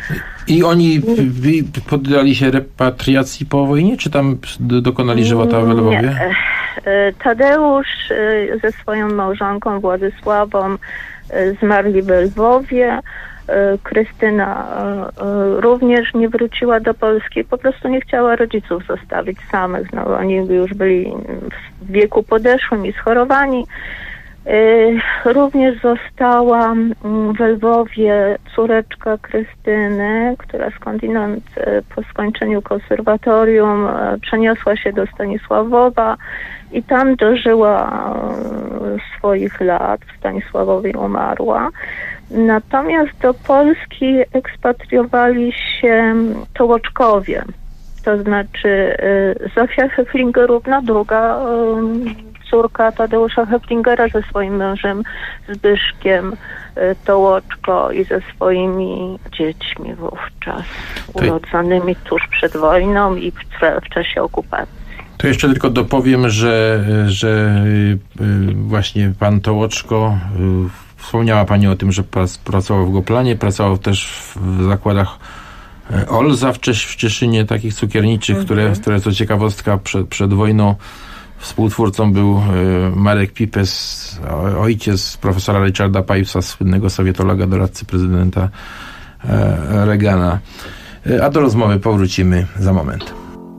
I oni poddali się repatriacji po wojnie, czy tam dokonali żywota w Lwowie? Nie. Tadeusz ze swoją małżonką Władysławą zmarli w Lwowie. Krystyna również nie wróciła do Polski, po prostu nie chciała rodziców zostawić samych. No, oni już byli w wieku podeszłym i schorowani. Również została w Lwowie córeczka Krystyny, która skądinąd po skończeniu konserwatorium przeniosła się do Stanisławowa i tam dożyła swoich lat. W Stanisławowie umarła. Natomiast do Polski ekspatriowali się Tołoczkowie, to znaczy Zofia Heflingerówna, druga córka Tadeusza Heflingera ze swoim mężem Zbyszkiem Tołoczko i ze swoimi dziećmi wówczas urodzonymi tuż przed wojną i w czasie okupacji. To jeszcze tylko dopowiem, że właśnie pan Tołoczko, wspomniała pani o tym, że pracował w Goplanie, pracował też w zakładach Olza w Cieszynie, takich cukierniczych, które co ciekawostka przed wojną współtwórcą był Marek Pipes, ojciec profesora Richarda Pipesa, słynnego sowietologa, doradcy prezydenta Reagana. A do rozmowy powrócimy za moment.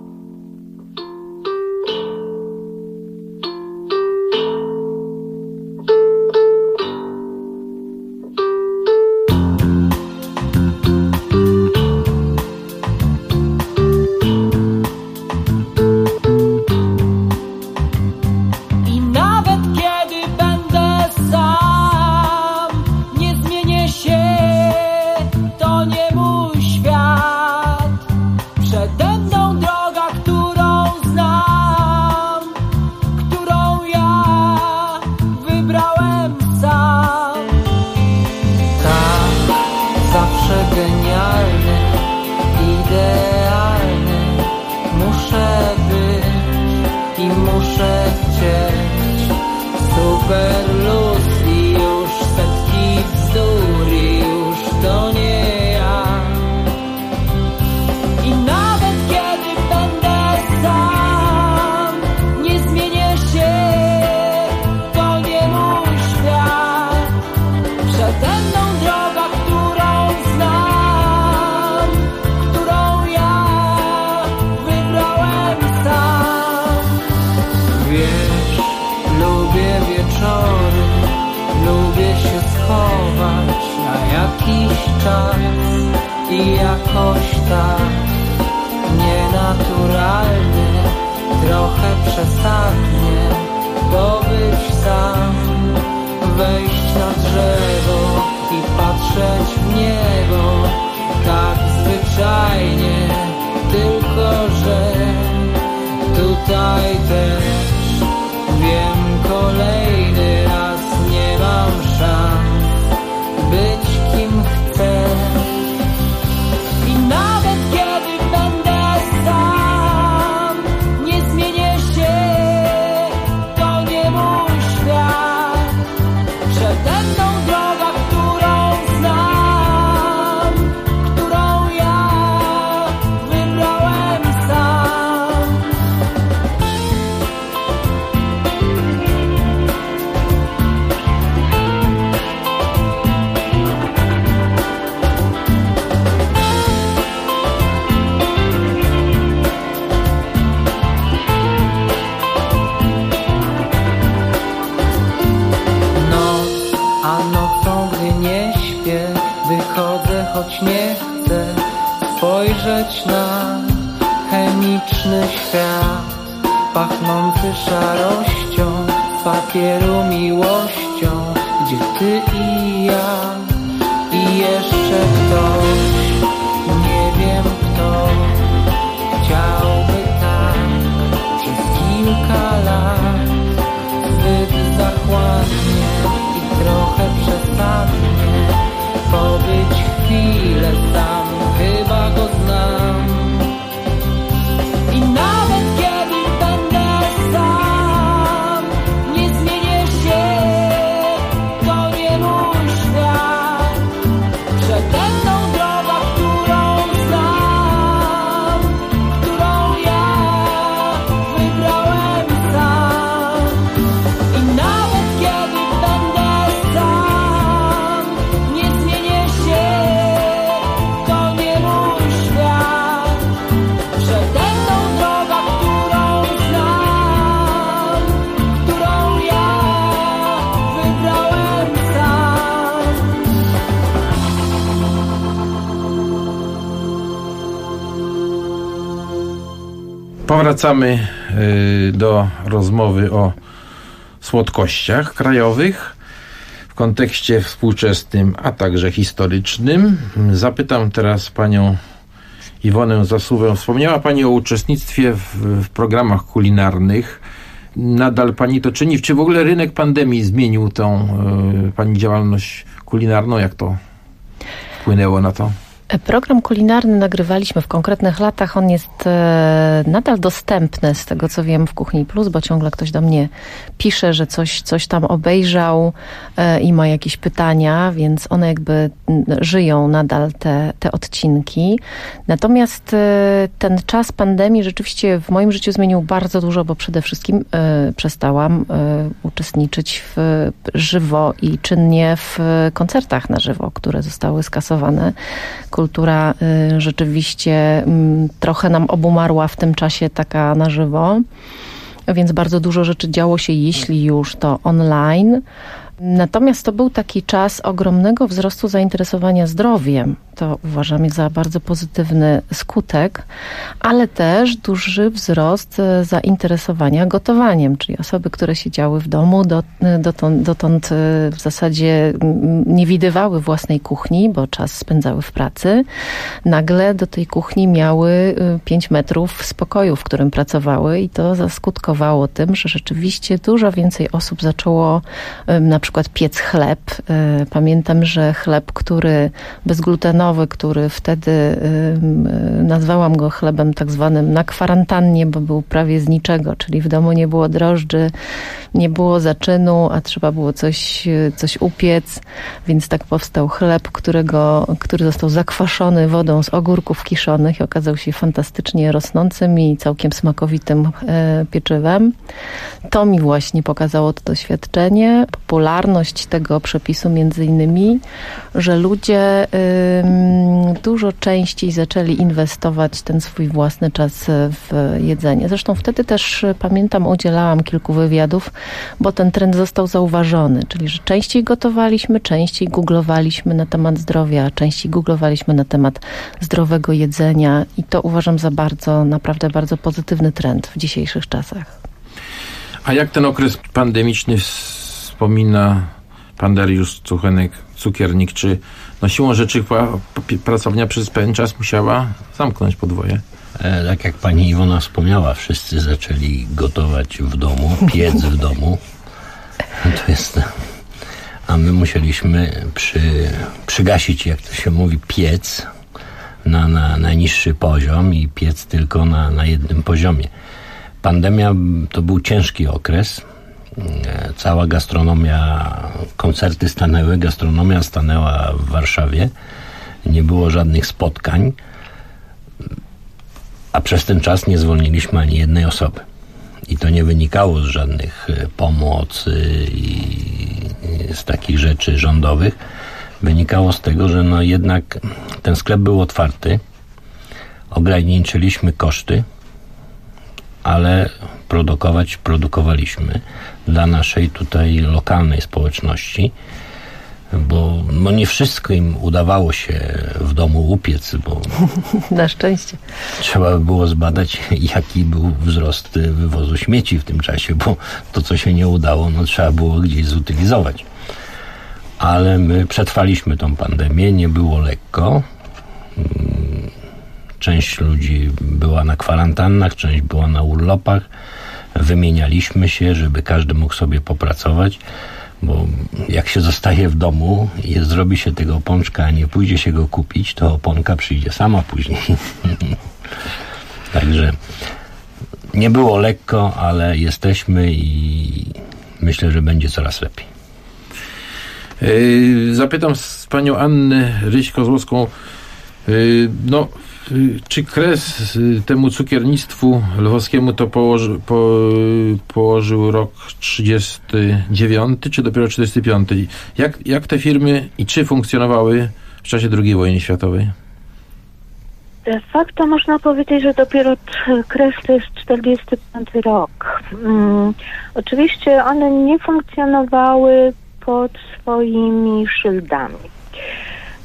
I jakoś tak nienaturalnie, trochę przesadnie, bo być sam, wejść na drzewo i patrzeć w niebo, tak zwyczajnie, tylko że tutaj też wiem, kolejny raz nie mam szans być kim chcę. I nawet kiedy będę sam, nie zmienię się, to nie mój świat. Przede mną droga, którą znam, którą ja wybrałem sam. Wychodzę, choć nie chcę spojrzeć na chemiczny świat, pachnący szarością, papieru miłością, gdzie ty i ja i jeszcze ktoś, nie wiem kto, chciałby tak przez kilka lat, zbyt zachłannie i trochę przesadnie pobyć chwilę sam, chyba go znam. I nawet kiedy będę sam, nie zmienię się, to nie mój świat. Przede mną droga, którą Powracamy do rozmowy o słodkościach krajowych w kontekście współczesnym, a także historycznym. Zapytam teraz panią Iwonę Zasuwę. Wspomniała pani o uczestnictwie w programach kulinarnych. Nadal pani to czyni? Czy w ogóle rynek pandemii zmienił tą pani działalność kulinarną? Jak to wpłynęło na to? Program kulinarny nagrywaliśmy w konkretnych latach. On jest nadal dostępny, z tego co wiem, w Kuchni Plus, bo ciągle ktoś do mnie pisze, że coś tam obejrzał i ma jakieś pytania, więc one jakby żyją nadal, te odcinki. Natomiast ten czas pandemii rzeczywiście w moim życiu zmienił bardzo dużo, bo przede wszystkim przestałam uczestniczyć w żywo i czynnie w koncertach na żywo, które zostały skasowane. Kultura rzeczywiście trochę nam obumarła w tym czasie taka na żywo, więc bardzo dużo rzeczy działo się, jeśli już, to online. Natomiast to był taki czas ogromnego wzrostu zainteresowania zdrowiem. To uważam za bardzo pozytywny skutek, ale też duży wzrost zainteresowania gotowaniem, czyli osoby, które siedziały w domu, dotąd w zasadzie nie widywały własnej kuchni, bo czas spędzały w pracy. Nagle do tej kuchni miały 5 metrów spokoju, w którym pracowały i to zaskutkowało tym, że rzeczywiście dużo więcej osób zaczęło na przykład piec chleb. Pamiętam, że chleb, bezglutenowy, który wtedy nazwałam go chlebem tak zwanym na kwarantannie, bo był prawie z niczego, czyli w domu nie było drożdży, nie było zaczynu, a trzeba było coś upiec, więc tak powstał chleb, który został zakwaszony wodą z ogórków kiszonych i okazał się fantastycznie rosnącym i całkiem smakowitym pieczywem. To mi właśnie pokazało to doświadczenie, popularność tego przepisu między innymi, że ludzie dużo częściej zaczęli inwestować ten swój własny czas w jedzenie. Zresztą wtedy też, pamiętam, udzielałam kilku wywiadów, bo ten trend został zauważony, czyli że częściej gotowaliśmy, częściej googlowaliśmy na temat zdrowia, częściej googlowaliśmy na temat zdrowego jedzenia i to uważam za naprawdę bardzo pozytywny trend w dzisiejszych czasach. A jak ten okres pandemiczny wspomina pan Dariusz Cukiernik? Czy siłą rzeczy pracownia przez pewien czas musiała zamknąć podwoje? Tak jak pani Iwona wspomniała, wszyscy zaczęli gotować w domu, piec w domu. A my musieliśmy przygasić, jak to się mówi, piec na najniższy poziom i piec tylko na jednym poziomie. Pandemia to był ciężki okres. Cała gastronomia, koncerty stanęły, gastronomia stanęła w Warszawie. Nie było żadnych spotkań, a przez ten czas nie zwolniliśmy ani jednej osoby. I to nie wynikało z żadnych pomocy i z takich rzeczy rządowych. Wynikało z tego, że jednak ten sklep był otwarty, ograniczyliśmy koszty, ale produkowaliśmy dla naszej tutaj lokalnej społeczności, bo nie wszystkim udawało się w domu upiec, bo na szczęście trzeba by było zbadać, jaki był wzrost wywozu śmieci w tym czasie, bo to, co się nie udało, trzeba było gdzieś zutylizować. Ale my przetrwaliśmy tą pandemię, nie było lekko. Część ludzi była na kwarantannach, część była na urlopach. Wymienialiśmy się, żeby każdy mógł sobie popracować, bo jak się zostaje w domu i zrobi się tego pączka, a nie pójdzie się go kupić, to oponka przyjdzie sama później. Także nie było lekko, ale jesteśmy i myślę, że będzie coraz lepiej. Zapytam z panią Annę Ryś-Kozłowską, czy kres temu cukiernictwu lwowskiemu to położył rok 39, czy dopiero 45? Jak te firmy i czy funkcjonowały w czasie II wojny światowej? De facto można powiedzieć, że dopiero kres to jest 45 rok. Oczywiście one nie funkcjonowały pod swoimi szyldami.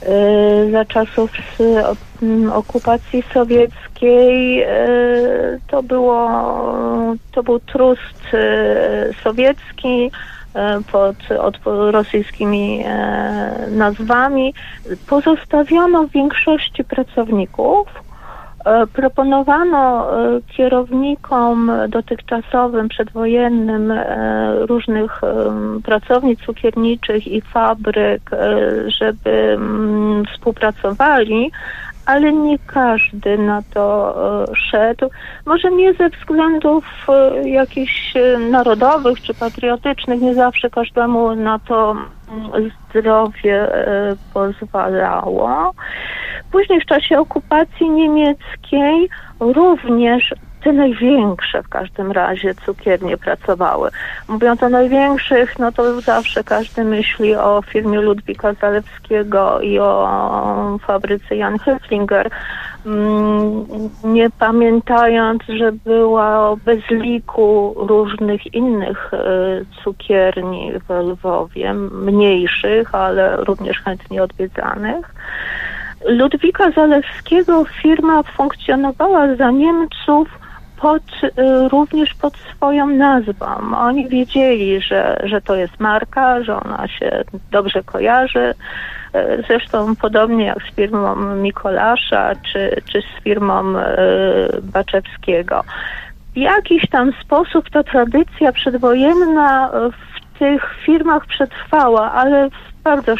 za czasów okupacji sowieckiej to był trust sowiecki pod rosyjskimi nazwami. Pozostawiono większości pracowników. Proponowano kierownikom dotychczasowym, przedwojennym różnych pracowni cukierniczych i fabryk, żeby współpracowali, ale nie każdy na to szedł. Może nie ze względów jakichś narodowych czy patriotycznych, nie zawsze każdemu na to zdrowie pozwalało. Później w czasie okupacji niemieckiej również te największe w każdym razie cukiernie pracowały. Mówiąc o największych, no to zawsze każdy myśli o firmie Ludwika Zalewskiego i o fabryce Jan Höflinger, nie pamiętając, że było bez liku różnych innych cukierni w Lwowie, mniejszych, ale również chętnie odwiedzanych. Ludwika Zalewskiego firma funkcjonowała za Niemców również pod swoją nazwą. Oni wiedzieli, że to jest marka, że ona się dobrze kojarzy. Zresztą podobnie jak z firmą Mikolasza czy z firmą Baczewskiego. W jakiś tam sposób ta tradycja przedwojenna w tych firmach przetrwała, ale w bardzo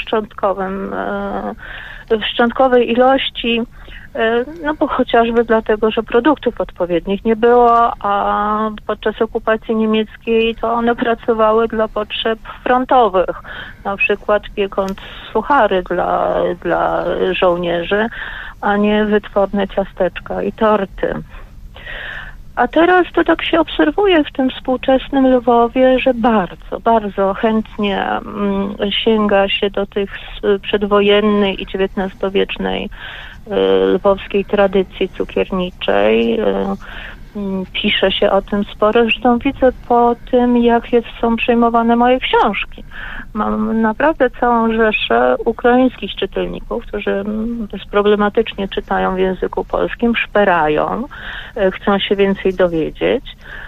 szczątkowej ilości, no bo chociażby dlatego, że produktów odpowiednich nie było, a podczas okupacji niemieckiej to one pracowały dla potrzeb frontowych, na przykład piekąc suchary dla żołnierzy, a nie wytworne ciasteczka i torty. A teraz to tak się obserwuje w tym współczesnym Lwowie, że bardzo, bardzo chętnie sięga się do tych przedwojennej i XIX-wiecznej lwowskiej tradycji cukierniczej. Pisze się o tym sporo. Zresztą widzę po tym, jak są przyjmowane moje książki. Mam naprawdę całą rzeszę ukraińskich czytelników, którzy bezproblematycznie czytają w języku polskim, szperają, chcą się więcej dowiedzieć.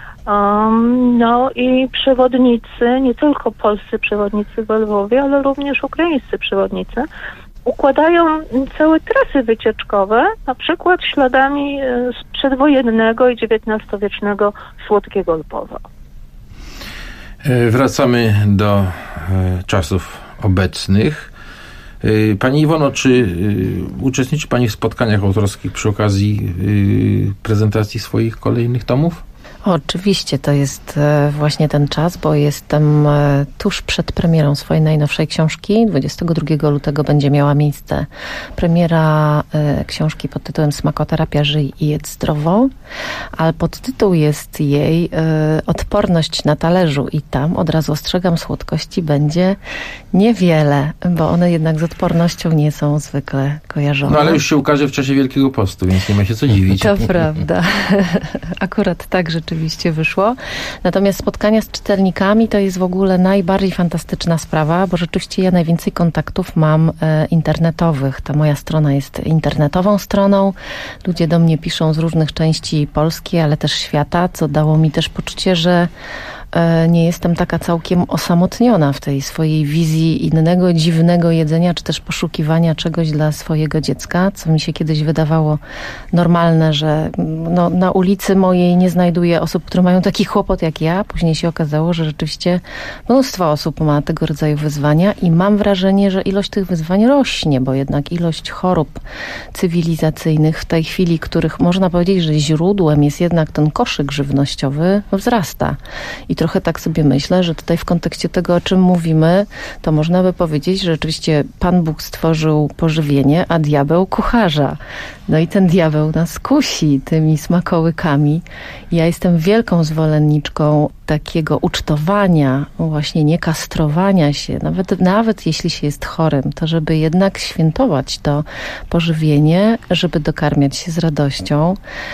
No i przewodnicy, nie tylko polscy przewodnicy w Lwowie, ale również ukraińscy przewodnicy, układają całe trasy wycieczkowe, na przykład śladami z przedwojennego i XIX-wiecznego słodkiego Lwowa. Wracamy do czasów obecnych. Pani Iwono, czy uczestniczy Pani w spotkaniach autorskich przy okazji prezentacji swoich kolejnych tomów? Oczywiście, to jest właśnie ten czas, bo jestem tuż przed premierą swojej najnowszej książki. 22 lutego będzie miała miejsce premiera książki pod tytułem Smakoterapia, żyj i jedz zdrowo, ale podtytuł jest jej Odporność na talerzu i tam, od razu ostrzegam, słodkości będzie niewiele, bo one jednak z odpornością nie są zwykle kojarzone. No ale już się ukaże w czasie Wielkiego Postu, więc nie ma się co dziwić. To prawda. Akurat tak rzeczywiście wyszło. Natomiast spotkania z czytelnikami to jest w ogóle najbardziej fantastyczna sprawa, bo rzeczywiście ja najwięcej kontaktów mam internetowych. Ta moja strona jest internetową stroną. Ludzie do mnie piszą z różnych części Polski, ale też świata, co dało mi też poczucie, że nie jestem taka całkiem osamotniona w tej swojej wizji innego, dziwnego jedzenia, czy też poszukiwania czegoś dla swojego dziecka, co mi się kiedyś wydawało normalne, że no, na ulicy mojej nie znajduję osób, które mają taki kłopot jak ja. Później się okazało, że rzeczywiście mnóstwo osób ma tego rodzaju wyzwania i mam wrażenie, że ilość tych wyzwań rośnie, bo jednak ilość chorób cywilizacyjnych w tej chwili, których można powiedzieć, że źródłem jest jednak ten koszyk żywnościowy, wzrasta. I trochę tak sobie myślę, że tutaj w kontekście tego, o czym mówimy, to można by powiedzieć, że rzeczywiście Pan Bóg stworzył pożywienie, a diabeł kucharza. No i ten diabeł nas kusi tymi smakołykami. Ja jestem wielką zwolenniczką takiego ucztowania, właśnie nie kastrowania się, nawet jeśli się jest chorym, to żeby jednak świętować to pożywienie, żeby dokarmiać się z radością.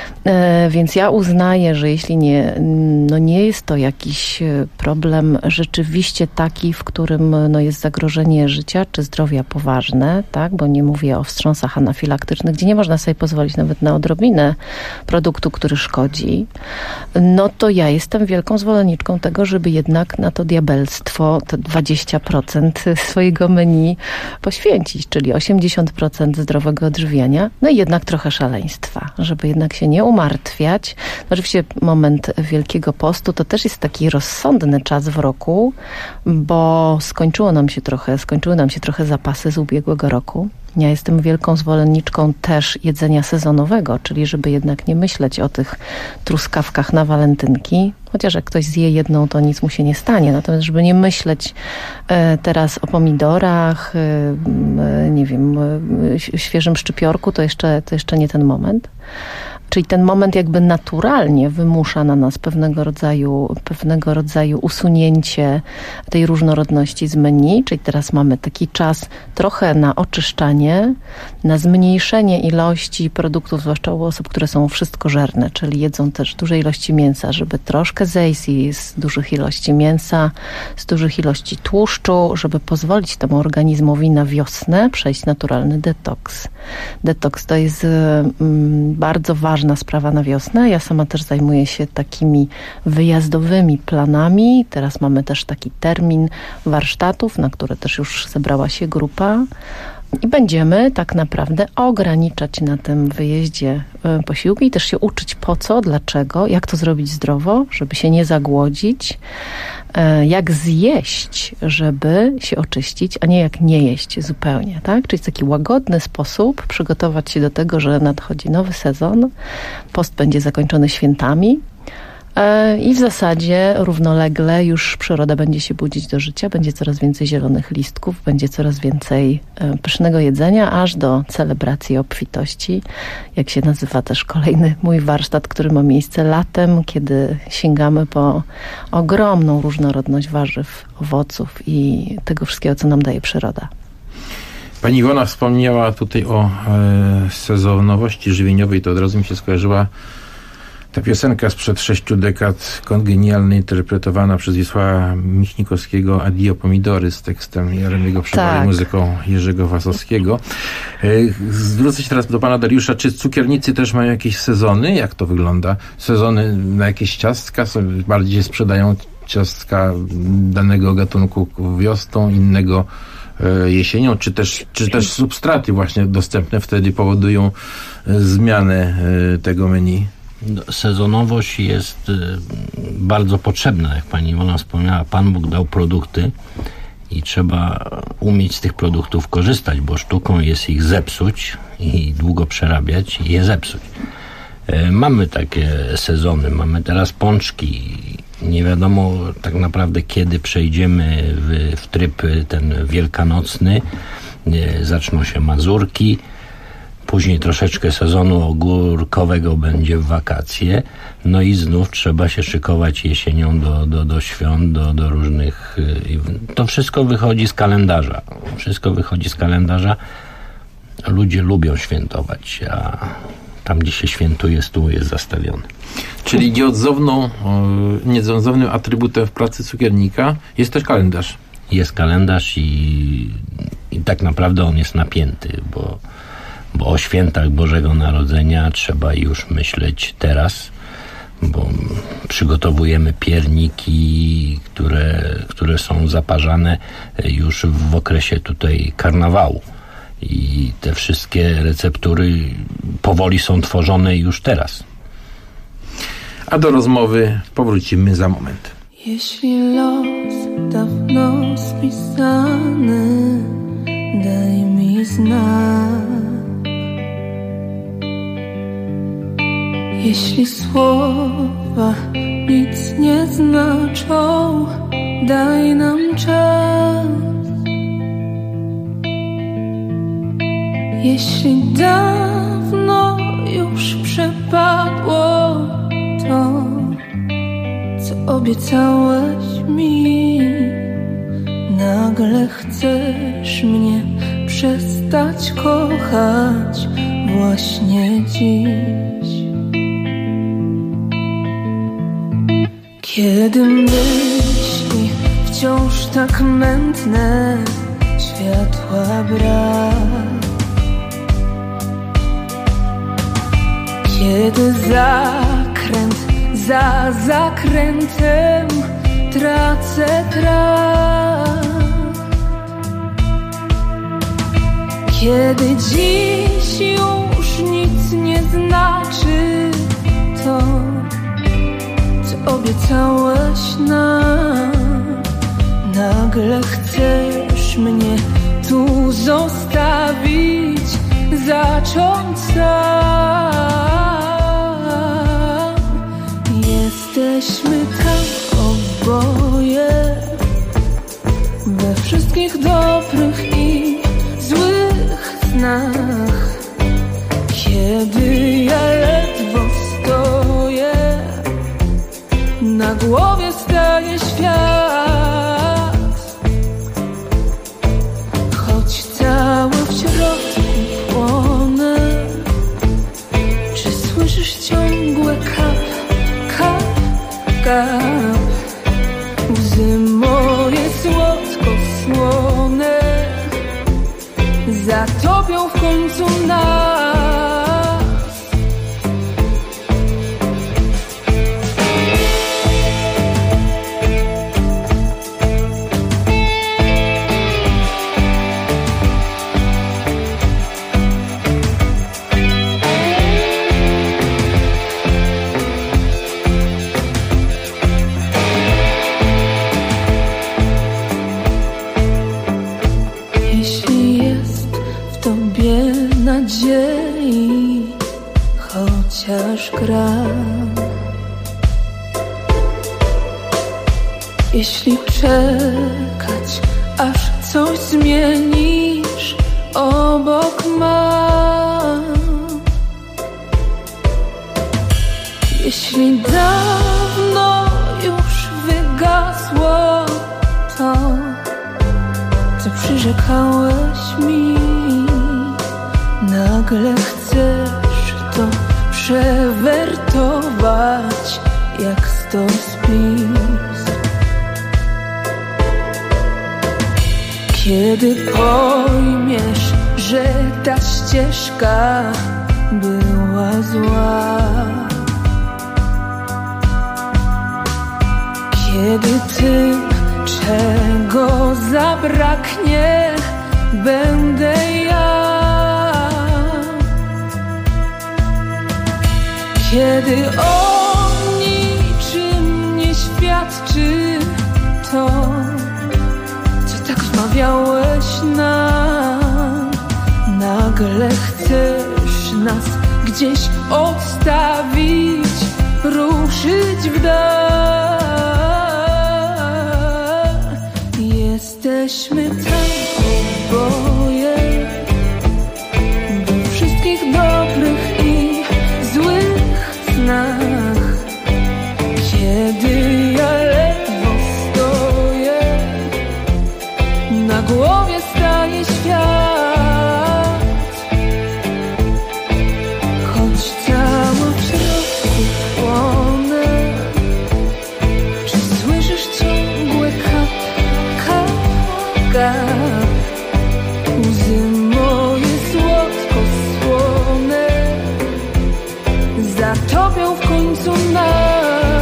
Więc ja uznaję, że jeśli nie jest to jakiś problem rzeczywiście taki, w którym jest zagrożenie życia czy zdrowia poważne, tak, bo nie mówię o wstrząsach anafilaktycznych, gdzie nie można sobie pozwolić nawet na odrobinę produktu, który szkodzi, no to ja jestem wielką zwolenniczką tego, żeby jednak na to diabelstwo te 20% swojego menu poświęcić, czyli 80% zdrowego odżywiania, no i jednak trochę szaleństwa, żeby jednak się nie umartwiać. Oczywiście moment Wielkiego Postu to też jest taki rozsądny czas w roku, bo skończyły nam się trochę zapasy z ubiegłego roku. Ja jestem wielką zwolenniczką też jedzenia sezonowego, czyli żeby jednak nie myśleć o tych truskawkach na walentynki, chociaż jak ktoś zje jedną, to nic mu się nie stanie. Natomiast żeby nie myśleć teraz o pomidorach, nie wiem, świeżym szczypiorku, to jeszcze nie ten moment. Czyli ten moment jakby naturalnie wymusza na nas pewnego rodzaju usunięcie tej różnorodności z menu, czyli teraz mamy taki czas trochę na oczyszczanie, na zmniejszenie ilości produktów, zwłaszcza u osób, które są wszystkożerne, czyli jedzą też duże ilości mięsa, żeby troszkę zejść z dużych ilości mięsa, z dużych ilości tłuszczu, żeby pozwolić temu organizmowi na wiosnę przejść naturalny detoks. Detoks to jest bardzo ważna sprawa na wiosnę. Ja sama też zajmuję się takimi wyjazdowymi planami. Teraz mamy też taki termin warsztatów, na które też już zebrała się grupa. I będziemy tak naprawdę ograniczać na tym wyjeździe posiłki i też się uczyć po co, dlaczego, jak to zrobić zdrowo, żeby się nie zagłodzić, jak zjeść, żeby się oczyścić, a nie jak nie jeść zupełnie, tak? Czyli taki łagodny sposób przygotować się do tego, że nadchodzi nowy sezon, post będzie zakończony świętami, i w zasadzie równolegle już przyroda będzie się budzić do życia, będzie coraz więcej zielonych listków, będzie coraz więcej pysznego jedzenia, aż do celebracji obfitości, jak się nazywa też kolejny mój warsztat, który ma miejsce latem, kiedy sięgamy po ogromną różnorodność warzyw, owoców i tego wszystkiego, co nam daje przyroda. Pani Iwona wspomniała tutaj o sezonowości żywieniowej, to od razu mi się skojarzyła ta piosenka sprzed 6 dekad, genialnie interpretowana przez Wiesława Michnikowskiego, Adio Pomidory, z tekstem Jeremiego Przewali, tak, muzyką Jerzego Wasowskiego. Zwrócę się teraz do pana Dariusza. Czy cukiernicy też mają jakieś sezony? Jak to wygląda? Sezony na jakieś ciastka? Sobie bardziej sprzedają ciastka danego gatunku wiosną, innego jesienią, czy też substraty właśnie dostępne wtedy powodują zmianę tego menu? Sezonowość jest bardzo potrzebna, jak pani Iwona wspomniała. Pan Bóg dał produkty i trzeba umieć z tych produktów korzystać, bo sztuką jest ich zepsuć i długo przerabiać i je zepsuć. Mamy takie sezony, mamy teraz pączki. Nie wiadomo tak naprawdę, kiedy przejdziemy w tryb ten wielkanocny. Zaczną się mazurki. Później troszeczkę sezonu ogórkowego będzie w wakacje. No i znów trzeba się szykować jesienią do świąt, do różnych... To wszystko wychodzi z kalendarza. Ludzie lubią świętować, a tam, gdzie się świętuje, stół jest zastawiony. Czyli nieodzownym atrybutem w pracy cukiernika jest też kalendarz. Jest kalendarz i tak naprawdę on jest napięty, bo o świętach Bożego Narodzenia trzeba już myśleć teraz, bo przygotowujemy pierniki, które są zaparzane już w okresie tutaj karnawału. I te wszystkie receptury powoli są tworzone już teraz. A do rozmowy powrócimy za moment. Jeśli los dawno spisany, daj mi znak. Jeśli słowa nic nie znaczą, daj nam czas. Jeśli dawno już przepadło to, co Obiecałeś mi, nagle chcesz mnie przestać kochać właśnie dziś. Kiedy myśli wciąż tak mętne, światła brak. Kiedy zakręt za zakrętem tracę trakt. Kiedy dziś już nic nie znaczy to, co obiecałeś nam. Nagle chcesz mnie tu zostawić, zacząć sam. Jesteśmy tak oboje we wszystkich dobrych i złych snach. Kiedy ja ledwo stoję, na głowie staje świat. Choć cały w środku płonę, czy słyszysz ciągłe kap, kap, kap? Łzy moje słodko słone zatopią w końcu nas. Nadziei, chociaż gram. Jeśli czekać, aż coś zmienisz, obok mam. Jeśli dawno już wygasło to, co przyrzekałeś mi, nagle chcesz to przewertować jak stospis. Kiedy pojmiesz, że ta ścieżka była zła. Kiedy tym, czego zabraknie, będę ja. Kiedy o niczym nie świadczy to, co tak wmawiałeś nam. Nagle chcesz nas gdzieś odstawić, ruszyć w dal. Jesteśmy tak oboje we wszystkich dobrych i złych snach. Kiedy ja ledwo stoję, na głowie staje świat. Choć cały w środku płonę, czy słyszysz ciągłe kap, kap, kap? Łzy moje słodko słone zatopią w końcu nas.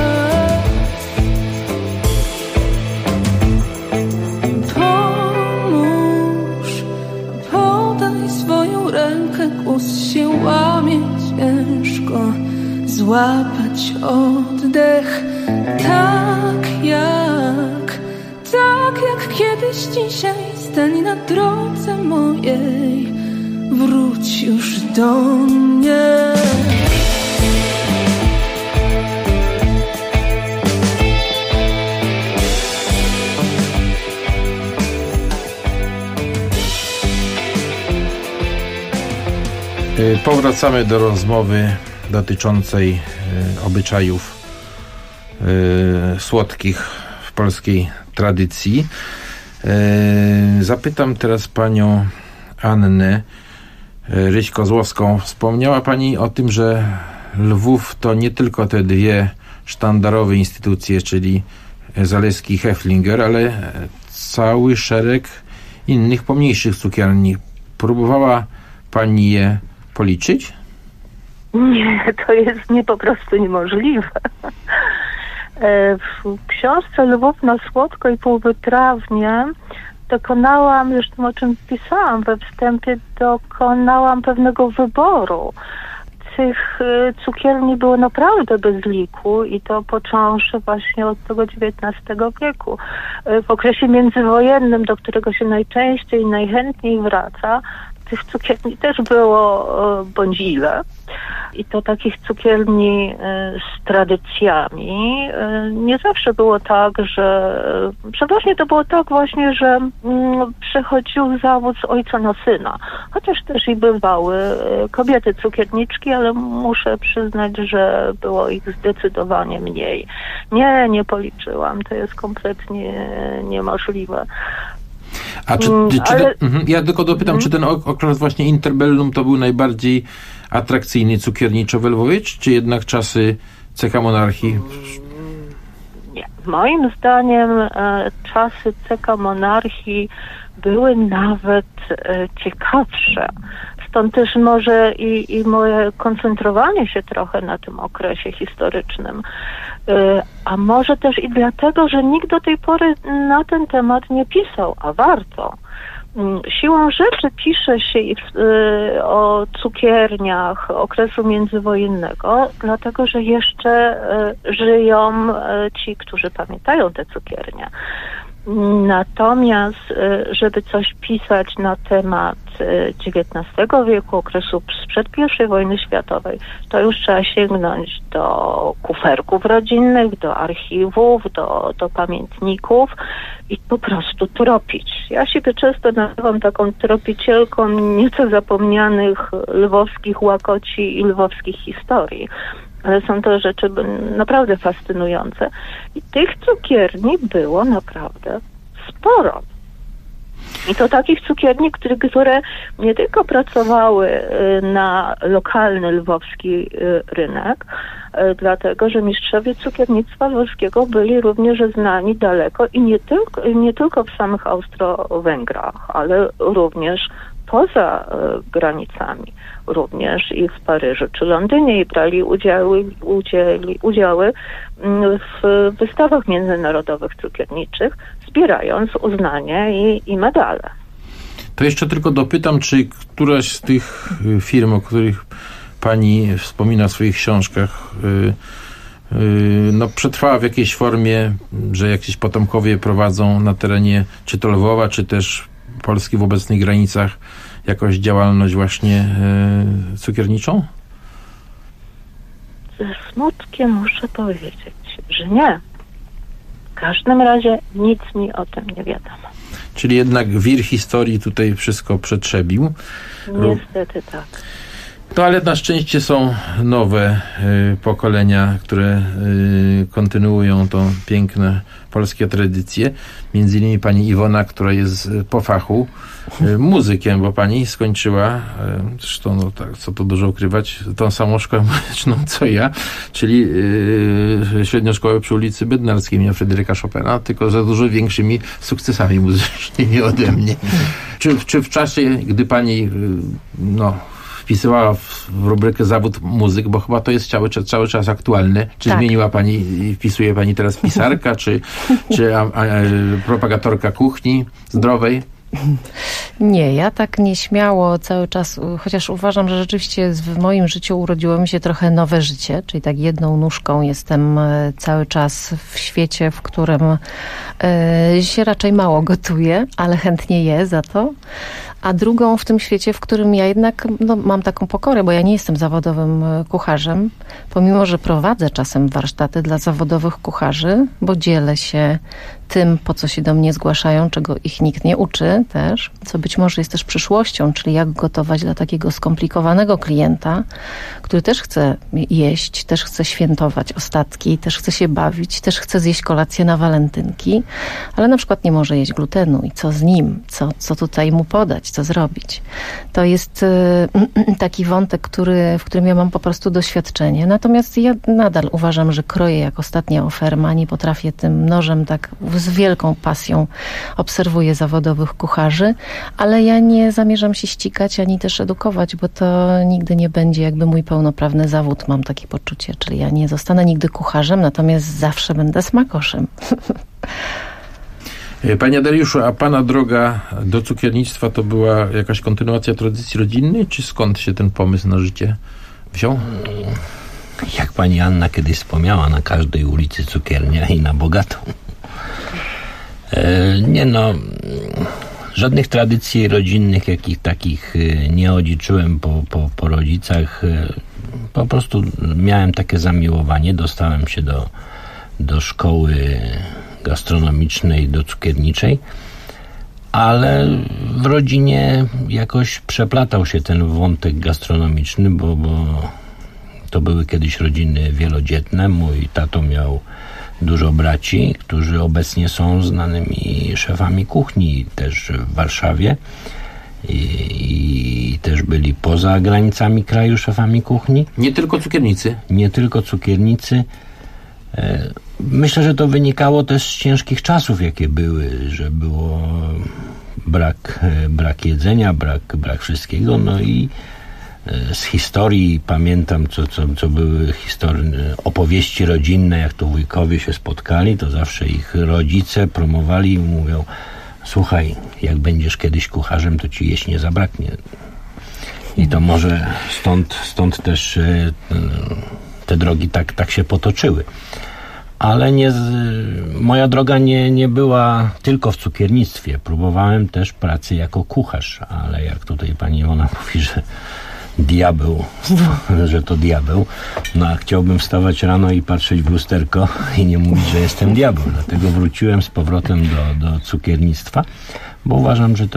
Pomóż, podaj swoją rękę, głos się łamie ciężko, złapać oddech tak jak kiedyś dzisiaj. Stań na drodze mojej, wróć już do mnie. Powracamy do rozmowy dotyczącej obyczajów słodkich w polskiej tradycji. Zapytam teraz panią Annę Ryś-Kozłowską. Wspomniała pani o tym, że Lwów to nie tylko te dwie sztandarowe instytucje, czyli Zaleski i Heflinger, ale cały szereg innych pomniejszych cukierni. Próbowała pani je policzyć? Nie, to jest po prostu niemożliwe. W książce Lwów na słodko i półwytrawnie dokonałam, zresztą o czym pisałam we wstępie, dokonałam pewnego wyboru. Tych cukierni było naprawdę bez liku i to począwszy właśnie od tego XIX wieku. W okresie międzywojennym, do którego się najczęściej i najchętniej wraca, tych cukierni też było bądź ile. I to takich cukierni z tradycjami. Nie zawsze było tak, że przeważnie to było tak właśnie, że przechodził zawód z ojca na syna. Chociaż też i bywały kobiety cukierniczki, ale muszę przyznać, że było ich zdecydowanie mniej. Nie policzyłam. To jest kompletnie niemożliwe. A ja tylko dopytam, czy ten okres właśnie interbellum to był najbardziej atrakcyjny cukierniczo w Lwowie, czy jednak czasy CK Monarchii? Nie. Moim zdaniem czasy CK Monarchii były nawet ciekawsze. Stąd też może i moje koncentrowanie się trochę na tym okresie historycznym. A może też i dlatego, że nikt do tej pory na ten temat nie pisał, a warto. Siłą rzeczy pisze się o cukierniach okresu międzywojennego, dlatego że jeszcze żyją ci, którzy pamiętają te cukiernie. Natomiast, żeby coś pisać na temat XIX wieku, okresu sprzed I wojny światowej, to już trzeba sięgnąć do kuferków rodzinnych, do archiwów, do pamiętników i po prostu tropić. Ja siebie często nazywam taką tropicielką nieco zapomnianych lwowskich łakoci i lwowskich historii. Ale są to rzeczy naprawdę fascynujące. I tych cukierni było naprawdę sporo. I to takich cukierni, które nie tylko pracowały na lokalny lwowski rynek, dlatego że mistrzowie cukiernictwa lwowskiego byli również znani daleko i nie tylko w samych Austro-Węgrach, ale również poza granicami, również i w Paryżu czy Londynie i brali udziały w wystawach międzynarodowych cukierniczych, zbierając uznanie i medale. To jeszcze tylko dopytam, czy któraś z tych firm, o których pani wspomina w swoich książkach, przetrwała w jakiejś formie, że jakieś potomkowie prowadzą na terenie czy to Lwowa, czy też Polski w obecnych granicach jakąś działalność właśnie cukierniczą? Ze smutkiem muszę powiedzieć, że nie. W każdym razie nic mi o tym nie wiadomo. Czyli jednak wir historii tutaj wszystko przetrzebił. Niestety tak. No ale na szczęście są nowe pokolenia, które kontynuują tą piękne polskie tradycje. Między innymi pani Iwona, która jest po fachu muzykiem, bo pani skończyła, zresztą tak, co tu dużo ukrywać, tą samą szkołę muzyczną co ja, czyli średnią szkołę przy ulicy Bednarskiej imienia Fryderyka Chopina, tylko za dużo większymi sukcesami muzycznymi ode mnie. Czy w czasie, gdy pani wpisywała w rubrykę zawód muzyk, bo chyba to jest cały czas aktualne. Czy tak. Zmieniła pani, wpisuje pani teraz pisarka, czy propagatorka kuchni zdrowej? Nie, ja tak nieśmiało cały czas, chociaż uważam, że rzeczywiście w moim życiu urodziło mi się trochę nowe życie, czyli tak jedną nóżką jestem cały czas w świecie, w którym się raczej mało gotuje, ale chętnie je za to. A drugą w tym świecie, w którym ja jednak mam taką pokorę, bo ja nie jestem zawodowym kucharzem, pomimo że prowadzę czasem warsztaty dla zawodowych kucharzy, bo dzielę się tym, po co się do mnie zgłaszają, czego ich nikt nie uczy też, co być może jest też przyszłością, czyli jak gotować dla takiego skomplikowanego klienta, który też chce jeść, też chce świętować ostatki, też chce się bawić, też chce zjeść kolację na walentynki, ale na przykład nie może jeść glutenu i co z nim, co tutaj mu podać, co zrobić. To jest taki wątek, w którym ja mam po prostu doświadczenie. Natomiast ja nadal uważam, że kroję jak ostatnia oferma, nie potrafię tym nożem tak z wielką pasją obserwuję zawodowych kucharzy, ale ja nie zamierzam się ścigać ani też edukować, bo to nigdy nie będzie jakby mój pełnoprawny zawód, mam takie poczucie, czyli ja nie zostanę nigdy kucharzem, natomiast zawsze będę smakoszem. Panie Dariuszu, a pana droga do cukiernictwa to była jakaś kontynuacja tradycji rodzinnej, czy skąd się ten pomysł na życie wziął? Jak pani Anna kiedyś wspomniała, na każdej ulicy cukiernia i na bogatą. Żadnych tradycji rodzinnych, jakich takich nie odziedziczyłem po rodzicach. Po prostu miałem takie zamiłowanie. Dostałem się do szkoły gastronomicznej, do cukierniczej, ale w rodzinie jakoś przeplatał się ten wątek gastronomiczny, bo to były kiedyś rodziny wielodzietne. Mój tato miał dużo braci, którzy obecnie są znanymi szefami kuchni też w Warszawie i też byli poza granicami kraju szefami kuchni. Nie tylko cukiernicy? Nie tylko cukiernicy. Myślę, że to wynikało też z ciężkich czasów, jakie były, że było brak jedzenia, brak wszystkiego, no i z historii pamiętam, co były opowieści rodzinne, jak to wujkowie się spotkali, to zawsze ich rodzice promowali i mówią: słuchaj, jak będziesz kiedyś kucharzem, to ci jeść nie zabraknie. I to może stąd też te drogi tak się potoczyły. Ale moja droga nie była tylko w cukiernictwie. Próbowałem też pracy jako kucharz, ale jak tutaj pani Iwona mówi, że to diabeł, no a chciałbym wstawać rano i patrzeć w lusterko i nie mówić, że jestem diabeł. Dlatego wróciłem z powrotem do cukiernictwa, bo uważam, że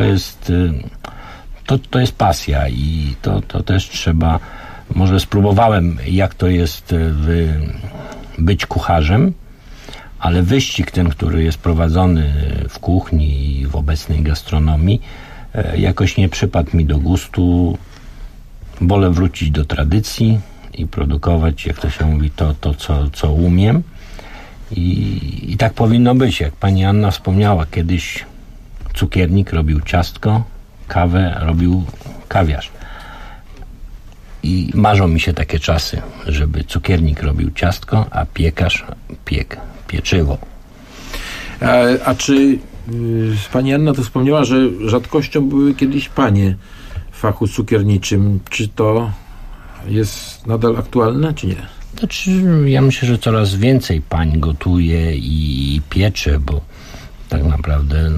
to jest pasja i to też trzeba. Może spróbowałem, jak to jest być kucharzem, ale wyścig ten, który jest prowadzony w kuchni i w obecnej gastronomii, jakoś nie przypadł mi do gustu. Wolę wrócić do tradycji i produkować, jak to się mówi, co umiem. I tak powinno być. Jak pani Anna wspomniała, kiedyś cukiernik robił ciastko, kawę robił kawiarz. I marzą mi się takie czasy, żeby cukiernik robił ciastko, a piekarz piekł pieczywo. A czy pani Anna to wspomniała, że rzadkością były kiedyś panie w fachu cukierniczym. Czy to jest nadal aktualne, czy nie? Znaczy, ja myślę, że coraz więcej pań gotuje i piecze, bo tak naprawdę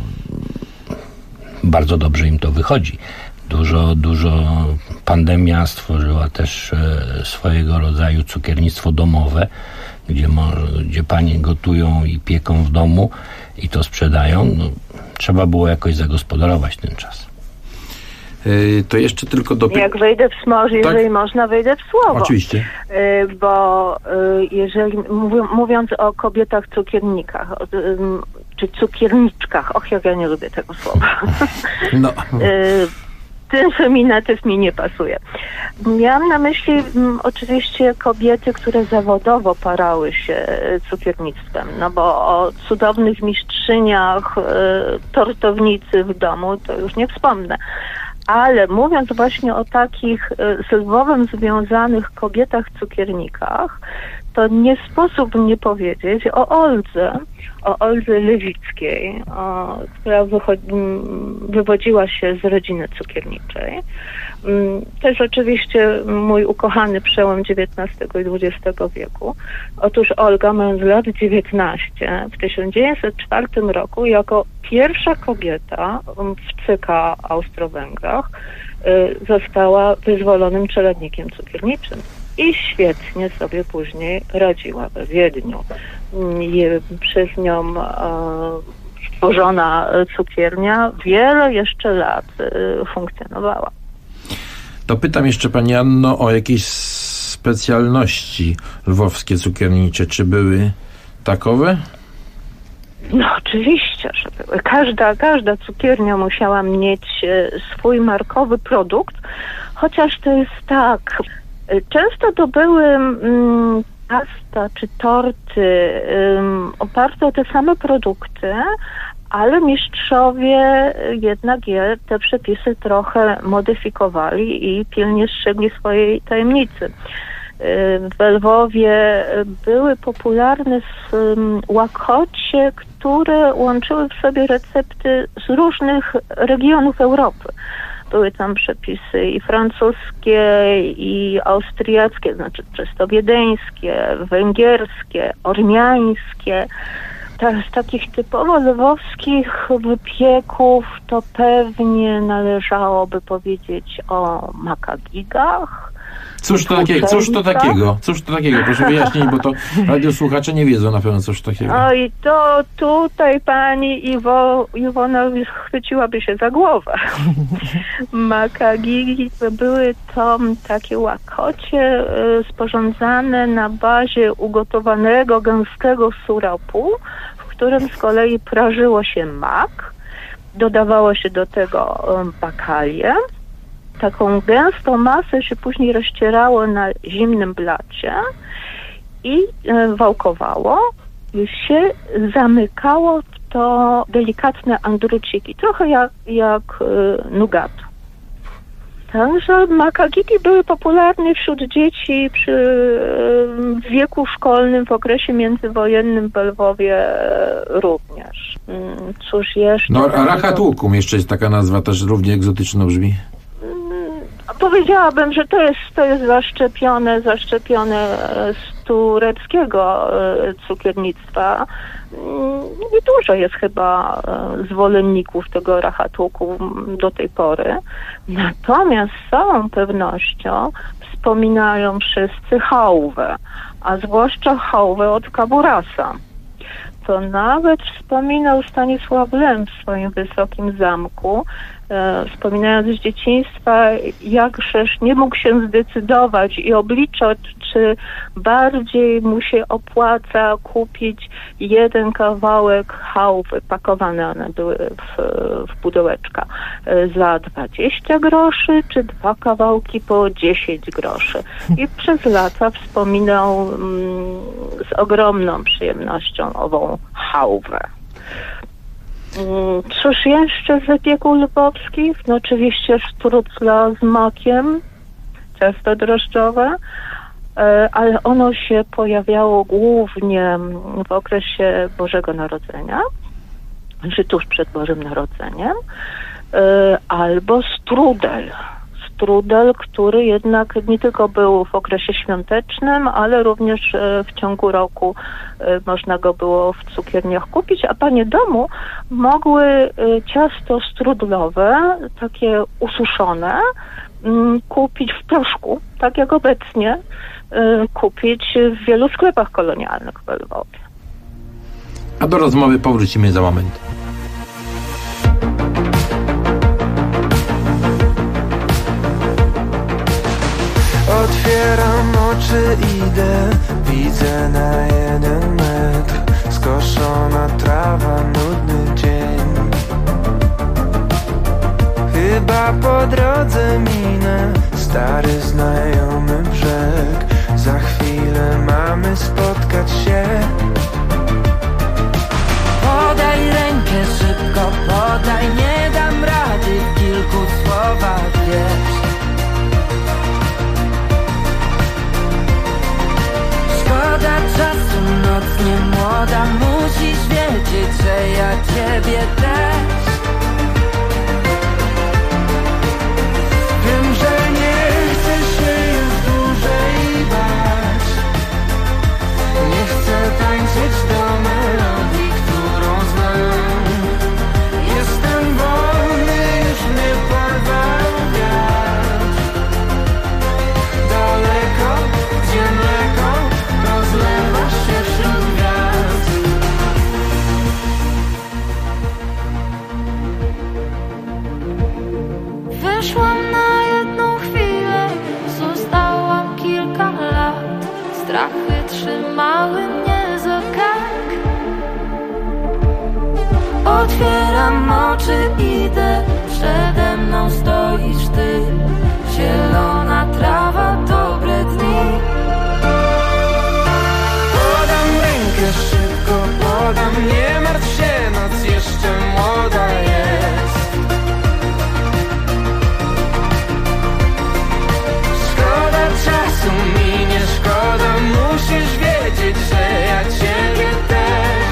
bardzo dobrze im to wychodzi. Dużo pandemia stworzyła też swojego rodzaju cukiernictwo domowe, gdzie panie gotują i pieką w domu i to sprzedają. Trzeba było jakoś zagospodarować ten czas. To jeszcze tylko Jak wejdę w smoż, jeżeli można, wejdę w słowo. Oczywiście. Bo jeżeli mówiąc o kobietach cukiernikach, czy cukierniczkach, jak ja nie lubię tego słowa. No. Ten feminatyw mi nie pasuje. Miałam na myśli oczywiście kobiety, które zawodowo parały się cukiernictwem, bo o cudownych mistrzyniach tortownicy w domu to już nie wspomnę. Ale mówiąc właśnie o takich z Lwowem związanych kobietach cukiernikach, to nie sposób nie powiedzieć o Oldze Lewickiej, która wywodziła się z rodziny cukierniczej. To jest oczywiście mój ukochany przełom XIX i XX wieku. Otóż Olga, mając lat 19, w 1904 roku jako pierwsza kobieta w CK Austro-Węgrach została wyzwolonym czeladnikiem cukierniczym. i świetnie sobie później radziła we Wiedniu. Przez nią stworzona cukiernia wiele jeszcze lat funkcjonowała. To pytam jeszcze Pani Anno o jakieś specjalności lwowskie cukiernicze. Czy były takowe? No oczywiście, że były. Każda cukiernia musiała mieć swój markowy produkt, chociaż to jest tak. Często to były pasta czy torty oparte o te same produkty, ale mistrzowie jednak te przepisy trochę modyfikowali i pilnie strzegli swojej tajemnicy. W Lwowie były popularne łakocie, które łączyły w sobie recepty z różnych regionów Europy. Były tam przepisy i francuskie, i austriackie, znaczy czysto wiedeńskie, węgierskie, ormiańskie. Z takich typowo lwowskich wypieków to pewnie należałoby powiedzieć o makagigach. Cóż to takiego? Proszę wyjaśnić, bo to radiosłuchacze nie wiedzą na pewno, cóż takiego. Oj, to tutaj pani Iwona chwyciłaby się za głowę. Makagigi były to takie łakocie sporządzane na bazie ugotowanego, gęstego syropu, w którym z kolei prażyło się mak, dodawało się do tego bakalię. Taką gęstą masę się później rozcierało na zimnym blacie i wałkowało i się zamykało w to delikatne andruciki, trochę jak nugat. Także makagigi były popularne wśród dzieci w wieku szkolnym, w okresie międzywojennym w Lwowie również. Cóż jeszcze? No, rachatłukum jeszcze jest taka nazwa, też równie egzotyczno brzmi. Powiedziałabym, że to jest zaszczepione z tureckiego cukiernictwa. Niedużo jest chyba zwolenników tego rachatłuku do tej pory. Natomiast z całą pewnością wspominają wszyscy chałwę, a zwłaszcza chałwę od Kaburasa. To nawet wspominał Stanisław Lem w swoim Wysokim Zamku, wspominając z dzieciństwa, jakżeż nie mógł się zdecydować i obliczać, czy bardziej mu się opłaca kupić jeden kawałek chałwy, pakowane one były w pudełeczka, za 20 groszy, czy 2 kawałki po 10 groszy. I przez lata wspominał z ogromną przyjemnością ową chałwę. Cóż jeszcze z wypieków lwowskich? No oczywiście sztrucla z makiem, ciasto drożdżowe, ale ono się pojawiało głównie w okresie Bożego Narodzenia, czy tuż przed Bożym Narodzeniem, albo strudel, który jednak nie tylko był w okresie świątecznym, ale również w ciągu roku można go było w cukierniach kupić, a panie domu mogły ciasto strudlowe, takie ususzone, kupić w proszku, tak jak obecnie kupić w wielu sklepach kolonialnych w Lwowie. A do rozmowy powrócimy za moment. Otwieram oczy, idę, widzę na 1 metr skoszona trawa, nudny dzień. Chyba po drodze minę stary znajomy brzeg. Za chwilę mamy spotkać się. Podaj rękę szybko, podaj, nie dam rady w kilku słowach, wiesz. Szkoda czasu, noc nie młoda, musisz wiedzieć, że ja ciebie też. Wiem, że nie chcesz się już strachy trzymały mnie za kark. Otwieram oczy, idę, przede mną stoisz ty. Zielona trawa, dobre dni. Podam rękę szybko, podam, nie martw się, noc jeszcze młoda jest. Szkoda czasu minie, szkoda, musisz wiedzieć, że ja ciebie też.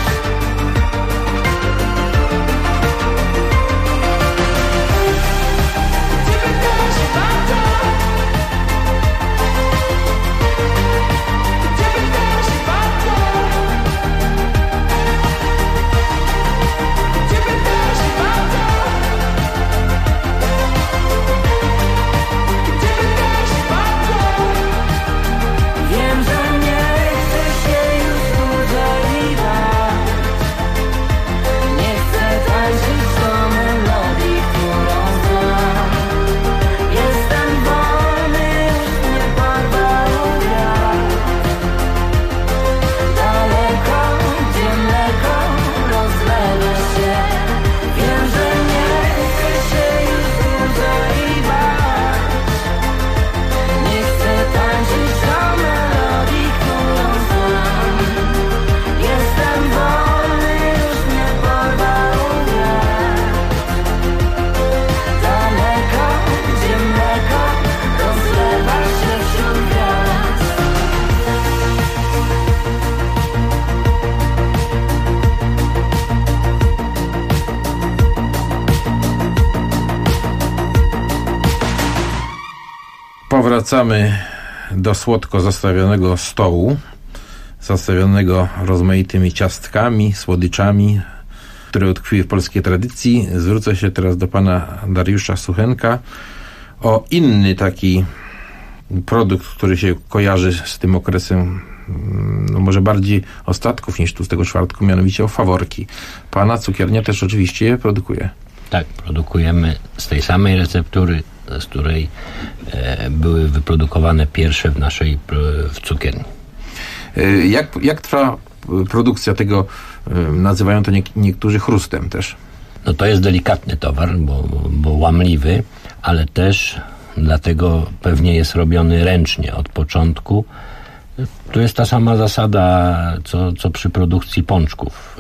Powracamy do słodko zastawionego stołu, zastawionego rozmaitymi ciastkami, słodyczami, które utkwiły w polskiej tradycji. Zwrócę się teraz do pana Dariusza Suchenka o inny taki produkt, który się kojarzy z tym okresem, no może bardziej ostatków niż tłustego czwartku, mianowicie o faworki. Pana cukiernia też oczywiście je produkuje. Tak, produkujemy z tej samej receptury, z której były wyprodukowane pierwsze w cukierni. Jak trwa produkcja tego, nazywają to niektórzy chrustem też? No to jest delikatny towar, bo łamliwy, ale też dlatego pewnie jest robiony ręcznie od początku. To jest ta sama zasada, co przy produkcji pączków.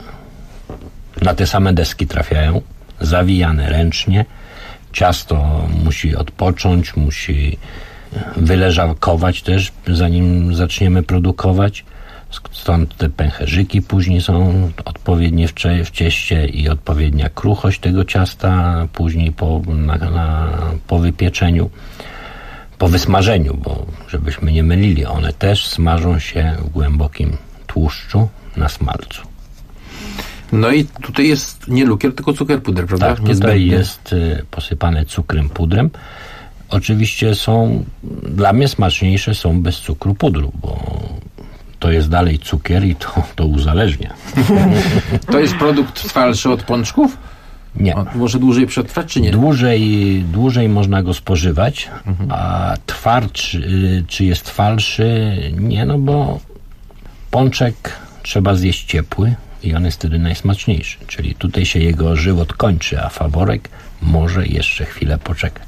Na te same deski trafiają, zawijane ręcznie. Ciasto musi odpocząć, musi wyleżakować też, zanim zaczniemy produkować. Stąd te pęcherzyki później są odpowiednie w cieście i odpowiednia kruchość tego ciasta później po wypieczeniu, po wysmażeniu, bo żebyśmy nie mylili, one też smażą się w głębokim tłuszczu na smalcu. No i tutaj jest nie lukier, tylko cukier puder, prawda? Tak, tutaj jest posypane cukrem pudrem. Oczywiście dla mnie smaczniejsze są bez cukru pudru, bo to jest dalej cukier i to uzależnia. To jest produkt trwalszy od pączków? Nie. Może dłużej przetrwać, czy nie? Dłużej można go spożywać, a twardszy, czy jest trwalszy? Nie, no bo pączek trzeba zjeść ciepły i on jest wtedy najsmaczniejszy. Czyli tutaj się jego żywot kończy, a faworek może jeszcze chwilę poczekać.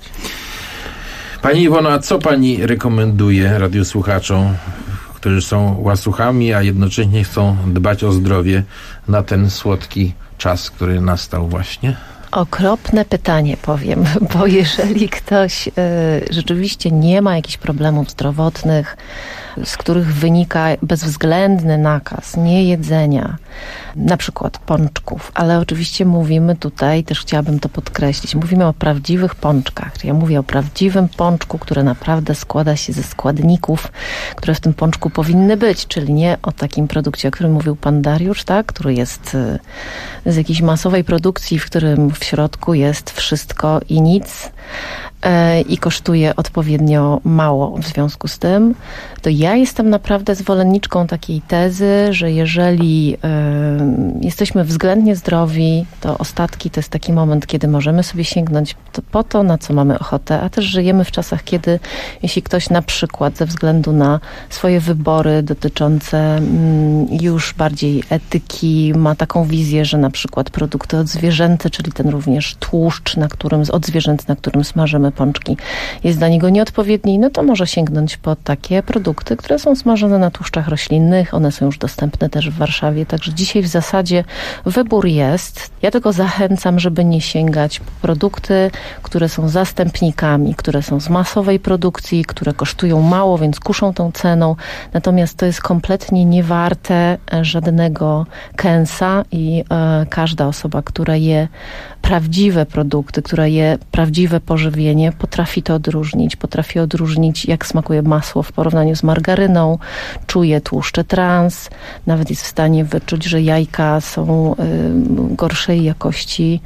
Pani Iwono, a co pani rekomenduje radiosłuchaczom, którzy są łasuchami, a jednocześnie chcą dbać o zdrowie na ten słodki czas, który nastał właśnie? Okropne pytanie, powiem, bo jeżeli ktoś rzeczywiście nie ma jakichś problemów zdrowotnych, z których wynika bezwzględny nakaz niejedzenia, na przykład pączków, ale oczywiście mówimy tutaj, też chciałabym to podkreślić, mówimy o prawdziwych pączkach. Ja mówię o prawdziwym pączku, który naprawdę składa się ze składników, które w tym pączku powinny być, czyli nie o takim produkcie, o którym mówił pan Dariusz, tak, który jest z jakiejś masowej produkcji, w którym w środku jest wszystko i nic. i kosztuje odpowiednio mało w związku z tym, to ja jestem naprawdę zwolenniczką takiej tezy, że jeżeli jesteśmy względnie zdrowi, to ostatki to jest taki moment, kiedy możemy sobie sięgnąć po to, na co mamy ochotę, a też żyjemy w czasach, kiedy jeśli ktoś na przykład ze względu na swoje wybory dotyczące już bardziej etyki ma taką wizję, że na przykład produkty odzwierzęce, czyli ten również tłuszcz, odzwierzęcy, na którym smażymy pączki, jest dla niego nieodpowiedni, no to może sięgnąć po takie produkty, które są smażone na tłuszczach roślinnych. One są już dostępne też w Warszawie, także dzisiaj w zasadzie wybór jest. Ja tylko zachęcam, żeby nie sięgać po produkty, które są zastępnikami, które są z masowej produkcji, które kosztują mało, więc kuszą tą ceną. Natomiast to jest kompletnie niewarte żadnego kęsa i każda osoba, która je prawdziwe produkty, która je prawdziwe pożywienie, potrafi to odróżnić. Potrafi odróżnić, jak smakuje masło w porównaniu z margaryną, czuje tłuszcze trans, nawet jest w stanie wyczuć, że jajka są gorszej jakości.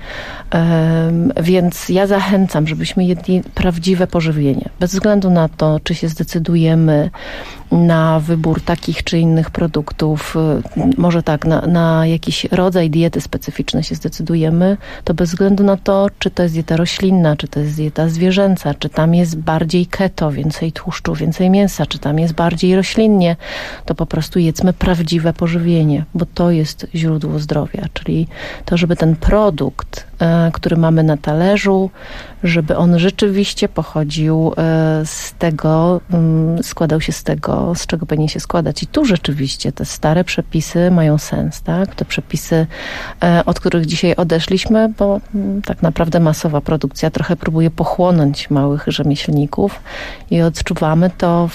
Więc ja zachęcam, żebyśmy jedli prawdziwe pożywienie. Bez względu na to, czy się zdecydujemy na wybór takich czy innych produktów, może tak, na jakiś rodzaj diety specyficznej się zdecydujemy, to bez względu na to, czy to jest dieta roślinna, czy to jest dieta zwierzęca, czy tam jest bardziej keto, więcej tłuszczu, więcej mięsa, czy tam jest bardziej roślinnie, to po prostu jedzmy prawdziwe pożywienie, bo to jest źródło zdrowia, czyli to, żeby ten produkt, który mamy na talerzu, żeby on rzeczywiście pochodził z tego, składał się z tego, z czego powinien się składać. I tu rzeczywiście te stare przepisy mają sens, tak? Te przepisy, od których dzisiaj odeszliśmy, bo tak naprawdę masowa produkcja trochę próbuje pochłonąć małych rzemieślników i odczuwamy to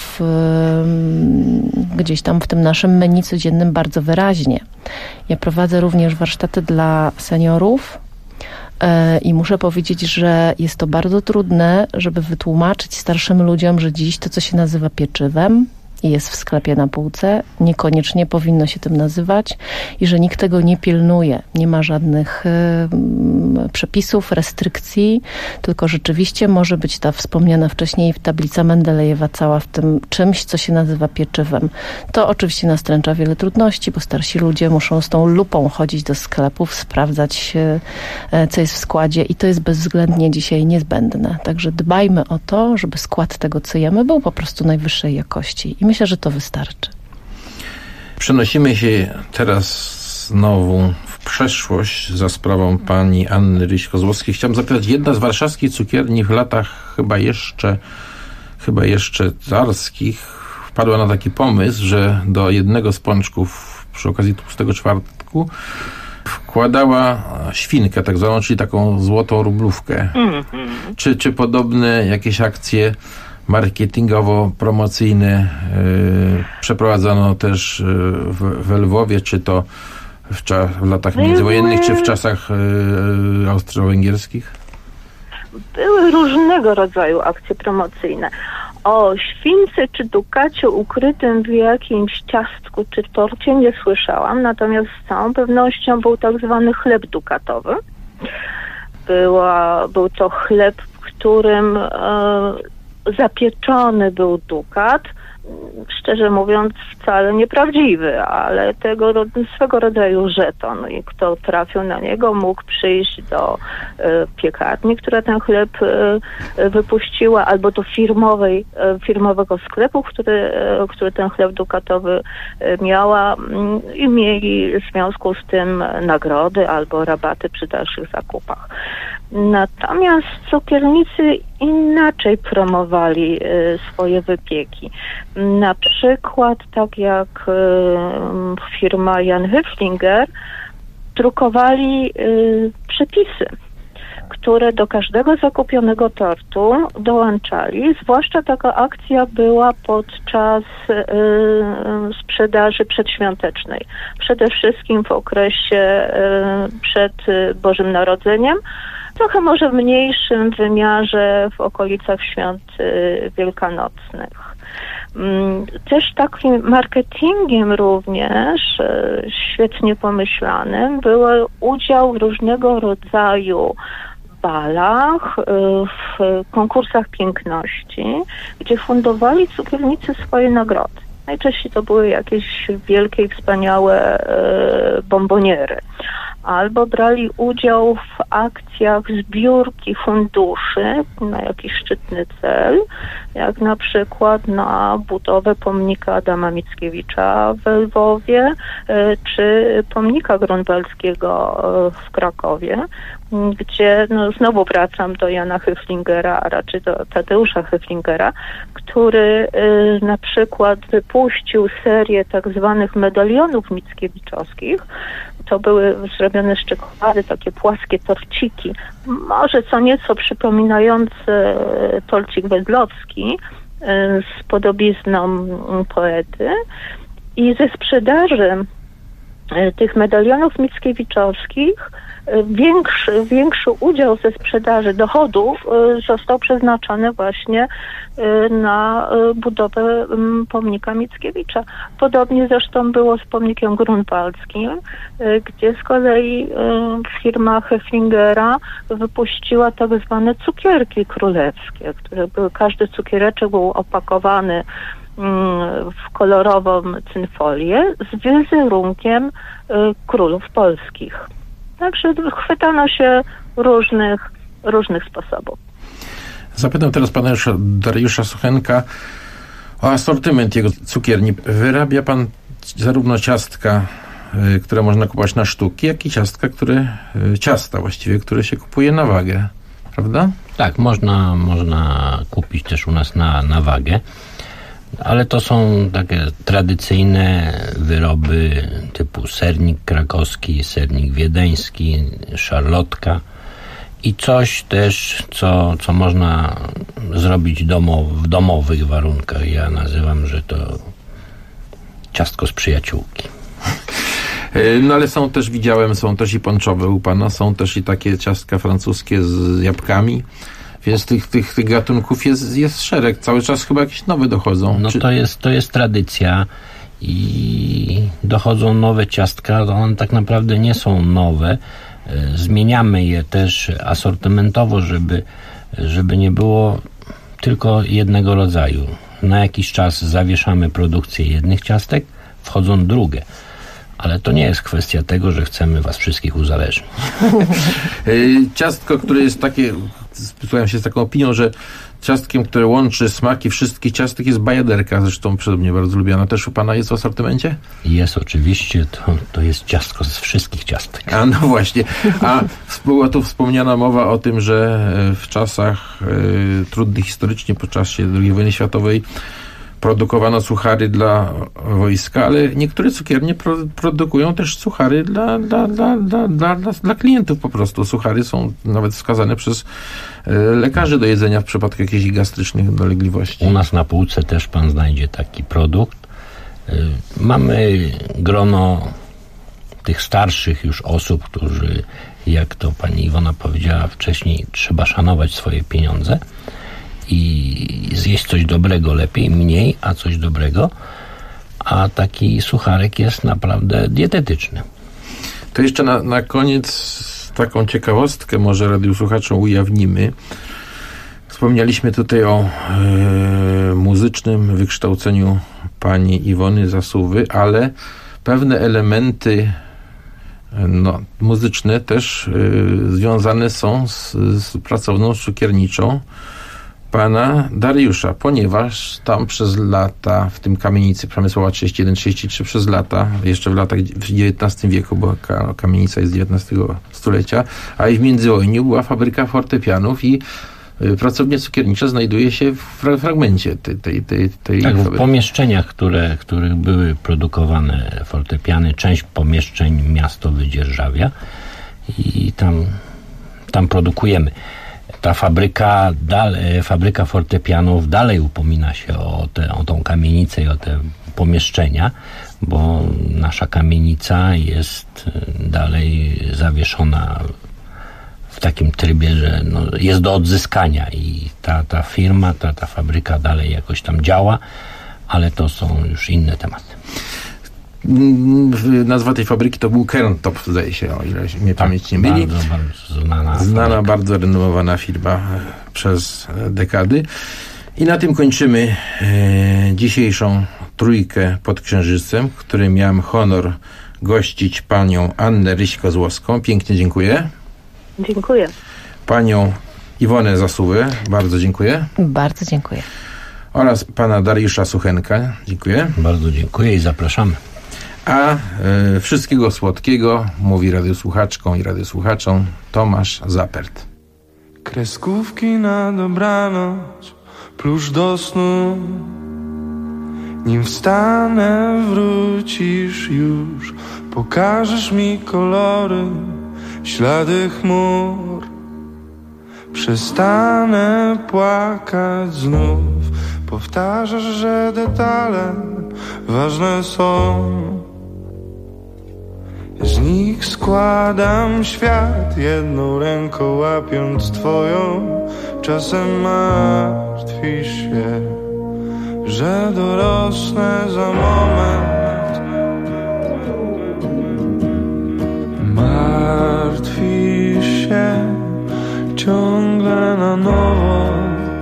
gdzieś tam w tym naszym menu codziennym bardzo wyraźnie. Ja prowadzę również warsztaty dla seniorów, i muszę powiedzieć, że jest to bardzo trudne, żeby wytłumaczyć starszym ludziom, że dziś to, co się nazywa pieczywem i jest w sklepie na półce, niekoniecznie powinno się tym nazywać i że nikt tego nie pilnuje. Nie ma żadnych przepisów, restrykcji, tylko rzeczywiście może być ta wspomniana wcześniej tablica Mendelejewa cała w tym czymś, co się nazywa pieczywem. To oczywiście nastręcza wiele trudności, bo starsi ludzie muszą z tą lupą chodzić do sklepów, sprawdzać, co jest w składzie i to jest bezwzględnie dzisiaj niezbędne. Także dbajmy o to, żeby skład tego, co jemy, był po prostu najwyższej jakości. I myślę, że to wystarczy. Przenosimy się teraz znowu w przeszłość za sprawą pani Anny Ryś-Kozłowskiej. Chciałem zapytać, jedna z warszawskich cukierni w latach chyba jeszcze carskich wpadła na taki pomysł, że do jednego z pączków przy okazji Tłustego Czwartku wkładała świnkę tak zwaną, czyli taką złotą rublówkę. Czy podobne jakieś akcje marketingowo-promocyjne przeprowadzano też w Lwowie, czy to w latach międzywojennych, czy w czasach austro-węgierskich? Były różnego rodzaju akcje promocyjne. O śwince czy dukacie ukrytym w jakimś ciastku czy torcie nie słyszałam, natomiast z całą pewnością był tak zwany chleb dukatowy. Był to chleb, w którym zapieczony był dukat, szczerze mówiąc wcale nieprawdziwy, ale swego rodzaju żeton i kto trafił na niego, mógł przyjść do piekarni, która ten chleb wypuściła, albo do firmowego sklepu, który ten chleb dukatowy miała i mieli w związku z tym nagrody albo rabaty przy dalszych zakupach. Natomiast cukiernicy inaczej promowali swoje wypieki. Na przykład, tak jak firma Jan Höflinger, drukowali przepisy, które do każdego zakupionego tortu dołączali. Zwłaszcza taka akcja była podczas sprzedaży przedświątecznej. Przede wszystkim w okresie przed Bożym Narodzeniem, trochę może w mniejszym wymiarze w okolicach świąt wielkanocnych. Też takim marketingiem również świetnie pomyślanym był udział w różnego rodzaju balach, w konkursach piękności, gdzie fundowali cukiernicy swoje nagrody. Najczęściej to były jakieś wielkie i wspaniałe bomboniery. Albo brali udział w akcjach zbiórki funduszy na jakiś szczytny cel, jak na przykład na budowę pomnika Adama Mickiewicza w Lwowie, czy pomnika grunwaldzkiego w Krakowie, gdzie znowu wracam do Jana Höflingera, a raczej do Tadeusza Höflingera, który na przykład wypuścił serię tak zwanych medalionów mickiewiczowskich. To były zrobione z czekolady, takie płaskie torciki, może co nieco przypominające torcik wedlowski z podobizną poety. I ze sprzedaży tych medalionów mickiewiczowskich większy udział ze sprzedaży dochodów został przeznaczony właśnie na budowę pomnika Mickiewicza. Podobnie zresztą było z pomnikiem grunwaldzkim, gdzie z kolei firma Höflingera wypuściła tak zwane cukierki królewskie, które były, każdy cukiereczek był opakowany w kolorową cynfolię z wizerunkiem królów polskich. Także chwytano się różnych sposobów. Zapytam teraz pana Dariusza Suchenka o asortyment jego cukierni. Wyrabia pan zarówno ciastka, które można kupować na sztuki, jak i ciasta właściwie, które się kupuje na wagę, prawda? Tak, można kupić też u nas na wagę. Ale to są takie tradycyjne wyroby typu sernik krakowski, sernik wiedeński, szarlotka i coś też, co można zrobić w domowych warunkach. Ja nazywam, że to ciastko z przyjaciółki. No ale są też i ponczowe u pana, są też i takie ciastka francuskie z jabłkami. Więc tych gatunków jest szereg. Cały czas chyba jakieś nowe dochodzą. No to jest tradycja i dochodzą nowe ciastka. One tak naprawdę nie są nowe. Zmieniamy je też asortymentowo, żeby nie było tylko jednego rodzaju. Na jakiś czas zawieszamy produkcję jednych ciastek, wchodzą drugie. Ale to nie jest kwestia tego, że chcemy was wszystkich uzależnić. Ciastko, które jest takie, spotkałem się z taką opinią, że ciastkiem, które łączy smaki wszystkich ciastek, jest bajaderka, zresztą przeze mnie bardzo lubiana. Też u pana jest w asortymencie? Jest oczywiście, to jest ciastko z wszystkich ciastek. A no właśnie. A była tu wspomniana mowa o tym, że w czasach trudnych historycznie, po czasie II wojny światowej, produkowano suchary dla wojska, ale niektóre cukiernie produkują też suchary dla klientów po prostu. Suchary są nawet wskazane przez lekarzy do jedzenia w przypadku jakichś gastrycznych dolegliwości. U nas na półce też pan znajdzie taki produkt. Mamy grono tych starszych już osób, którzy, jak to pani Iwona powiedziała wcześniej, trzeba szanować swoje pieniądze i zjeść coś dobrego lepiej, mniej, a coś dobrego, a taki sucharek jest naprawdę dietetyczny. To jeszcze na koniec taką ciekawostkę może radiosłuchaczom ujawnimy. Wspomnieliśmy tutaj o muzycznym wykształceniu pani Iwony Zasuwy, ale pewne elementy muzyczne też związane są z pracownią cukierniczą pana Dariusza, ponieważ tam przez lata, w tym kamienicy Przemysłowa 31-33 przez lata, jeszcze w XIX wieku, bo kamienica jest z XIX stulecia, a i w międzywojniu była fabryka fortepianów i pracownia cukiernicza znajduje się w fragmencie tej tak, fabryki. W pomieszczeniach, których były produkowane fortepiany, część pomieszczeń miasto wydzierżawia i tam produkujemy. Ta fabryka fortepianów dalej upomina się o tą kamienicę i o te pomieszczenia, bo nasza kamienica jest dalej zawieszona w takim trybie, że jest do odzyskania i ta firma, ta fabryka dalej jakoś tam działa, ale to są już inne tematy. Nazwa tej fabryki to był Kerntop, zdaje się, o ile mnie pamięć nie myli. Bardzo znana, bardzo renomowana firma przez dekady. I na tym kończymy dzisiejszą trójkę pod Księżycem, w której miałem honor gościć panią Annę Ryś-Kozłowską. Pięknie dziękuję. Dziękuję. Panią Iwonę Zasuwę. Bardzo dziękuję. Bardzo dziękuję. Oraz pana Dariusza Suchenka. Dziękuję. Bardzo dziękuję i zapraszamy. A wszystkiego słodkiego mówi radiosłuchaczkom i radiosłuchaczom Tomasz Zapert. Kreskówki na dobranoc, plusz do snu. Nim wstanę, wrócisz już. Pokażesz mi kolory, ślady chmur. Przestanę płakać znów. Powtarzasz, że detale ważne są. Z nich składam świat, jedną ręką łapiąc twoją. Czasem martwisz się, że dorosnę za moment. Martwisz się ciągle na nowo,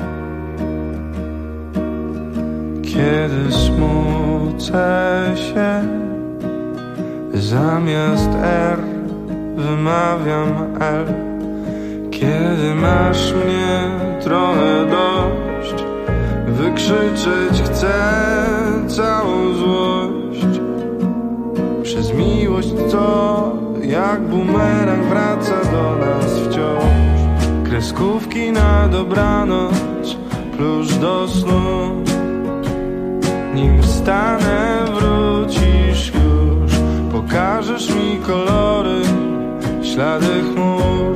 kiedy smucę się. Zamiast R wymawiam L. Kiedy masz mnie trochę dość, wykrzyczeć chcę całą złość. Przez miłość, co jak bumerang wraca do nas wciąż. Kreskówki na dobranoc, plusz do snu. Nim wstanę, wrócisz już. Pokażesz mi kolory, ślady chmur.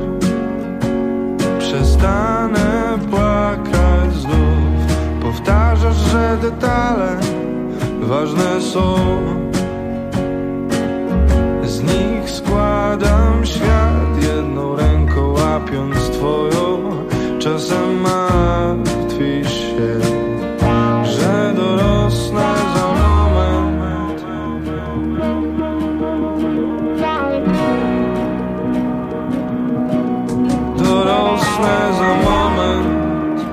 Przestanę płakać znów. Powtarzasz, że detale ważne są. Z nich składam świat, jedną ręką łapiąc twoją. Czasem martwisz się, że dorosnę za moment. Dorosnę za moment.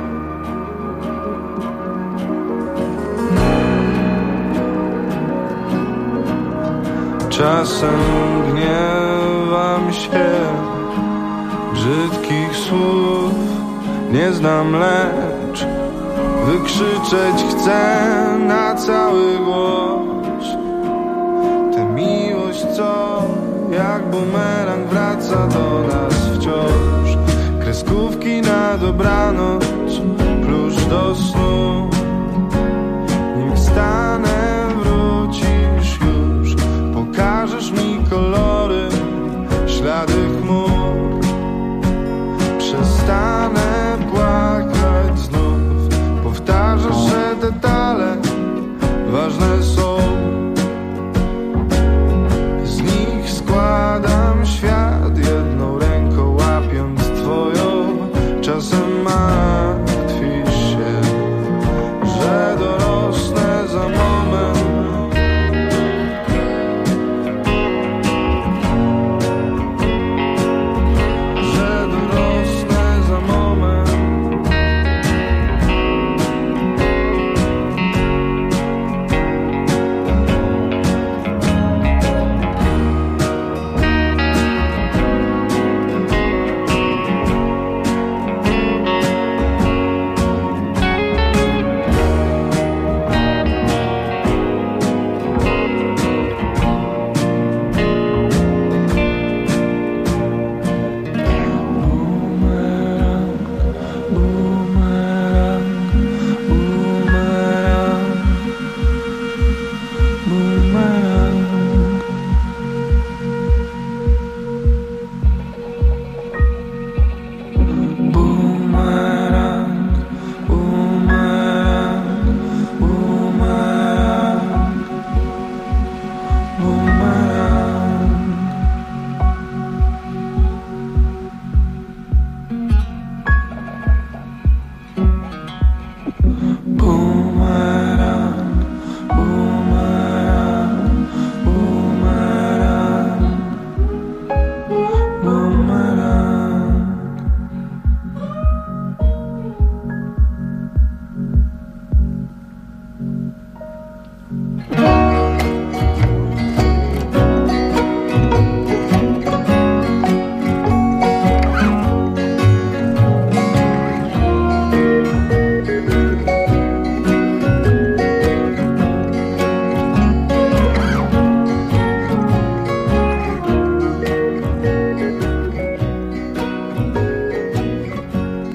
Czasem gniewam się, brzydkich słów nie znam, lecz wykrzyczeć chcę na cały głos. Tę miłość, co jak bumerang wraca do nas wciąż. Kreskówki na dobranoc, plusz do snu. Nim wstanę, wrócisz już. Pokażesz mi kolory, ślady chmur. Przestanę płakać znów. Powtarzasz, że detale ważne są. Z nich składam świat, jedną ręką łapiąc twoją. Czasem martwisz się, że dorosnę za moment.